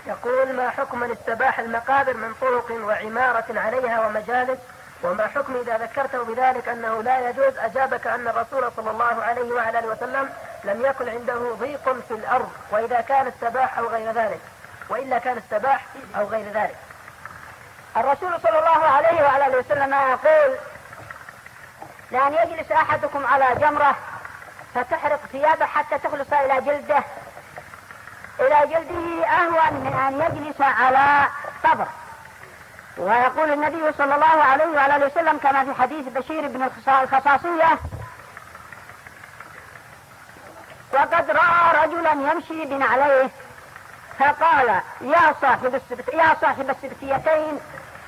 يقول: ما حكم من استباح المقابر من طرق وعمارة عليها ومجالس؟ وما حكم إذا ذكرته بذلك أنه لا يجوز؟ أجابك أن الرسول صلى الله عليه وعلى آله وسلم لم يكن عنده ضيق في الأرض، وإذا كان استباح أو غير ذلك، وإلا كان استباح أو غير ذلك. الرسول صلى الله عليه وعلى آله وسلم يقول: لأن يجلس أحدكم على جمرة فتحرق ثيابه حتى تخلص إلى جلده أهون من أن يجلس على قبر. ويقول النبي صلى الله عليه وعلى آله وسلم كما في حديث بشير بن الخصاصية: وقد رأى رجلا يمشي بنعليه فقال: يا صاحب السبتيتين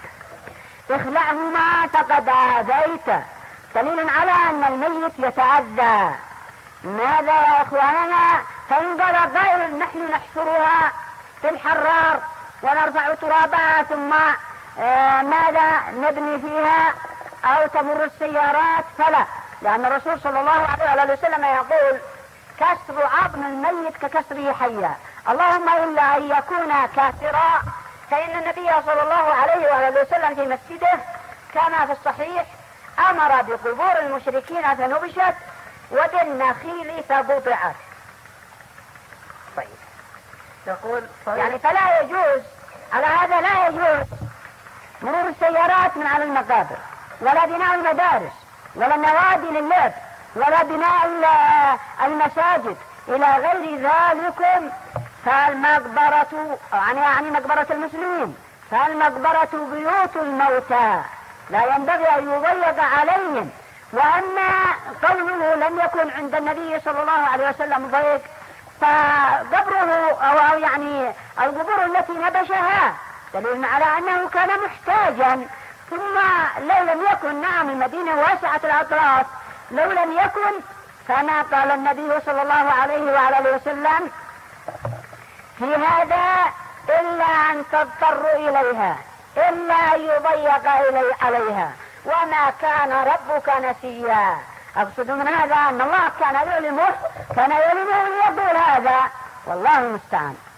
اخلعهما فقد آذيت. دليل على أن الميت يتأذى. ماذا يا إخواننا؟ فإن قال قائل: نحن نحفرها في الحرار ونرفع ترابها ثم ماذا نبني فيها أو تمر السيارات، فلا، لأن الرسول صلى الله عليه وسلم يقول: كسر عظم الميت ككسره حيا، اللهم إلا أن يكون كافرا. فإن النبي صلى الله عليه وآله وسلم في مسجده كما في الصحيح أمر بقبور المشركين فنبشت وبالنخيل فبطعت. طيب، يقول يعني فلا يجوز، على هذا لا يجوز مرور السيارات من على المقابر، ولا بناء المدارس، ولا النوادي للعب، ولا بناء المساجد إلى غير ذلك. فالمقبرة يعني مقبرة المسلمين، فالمقبرة بيوت الموتى لا ينبغي أن يضيق عليهم. وأما قوله لم يكن عند النبي صلى الله عليه وسلم ضيق، فقبره أو يعني القبور التي نبشها دليل على أنه كان محتاجا. ثم لو لم يكن، نعم المدينة واسعة الأطراف، لو لم يكن فما قال النبي صلى الله عليه وعلى آله وسلم في هذا إلا أن تضطروا إليها، إلا يضيق عليها، وما كان ربك نسيا. أقصد من هذا أن الله كان يعلمه ليقول هذا، والله المستعان.